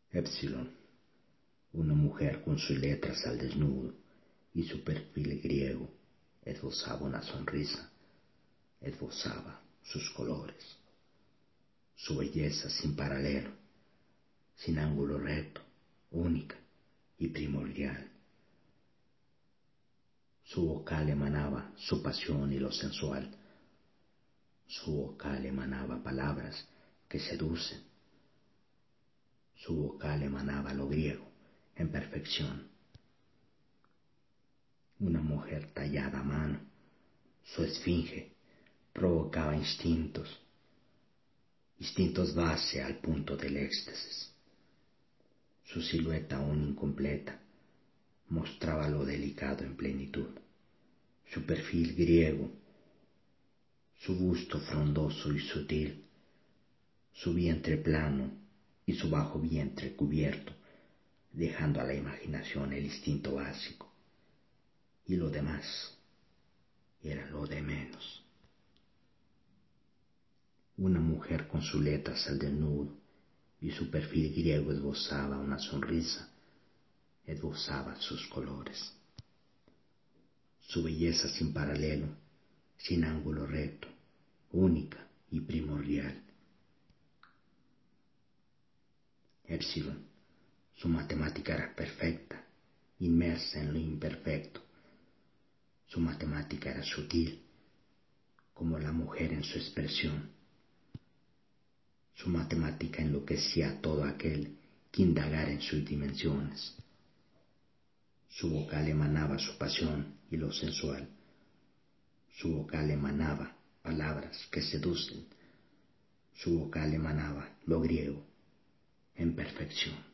Épsilon, una mujer con sus letras al desnudo y su perfil griego, esbozaba una sonrisa, esbozaba sus colores, su belleza sin paralelo, sin ángulo recto, única y primordial. Su vocal emanaba su pasión y lo sensual. Su vocal emanaba palabras que seducen. Su vocal emanaba lo griego en perfección. Una mujer tallada a mano, su esfinge provocaba instintos base al punto del éxtasis. Su silueta aún incompleta mostraba lo delicado en plenitud. Su perfil griego, su busto frondoso y sutil, su vientre plano y su bajo vientre cubierto, dejando a la imaginación el instinto básico. Y lo demás era lo de menos. Una mujer con sus letras al desnudo y su perfil griego esbozaba una sonrisa, esbozaba sus colores. Su belleza sin paralelo, sin ángulo recto, única y primordial. Épsilon, su matemática era perfecta, inmersa en lo imperfecto. Su matemática era sutil, como la mujer en su expresión. Su matemática enloquecía a todo aquel que indagara en sus dimensiones. Su vocal emanaba su pasión y lo sensual. Su vocal emanaba palabras que seducen. Su vocal emanaba lo griego en perfección.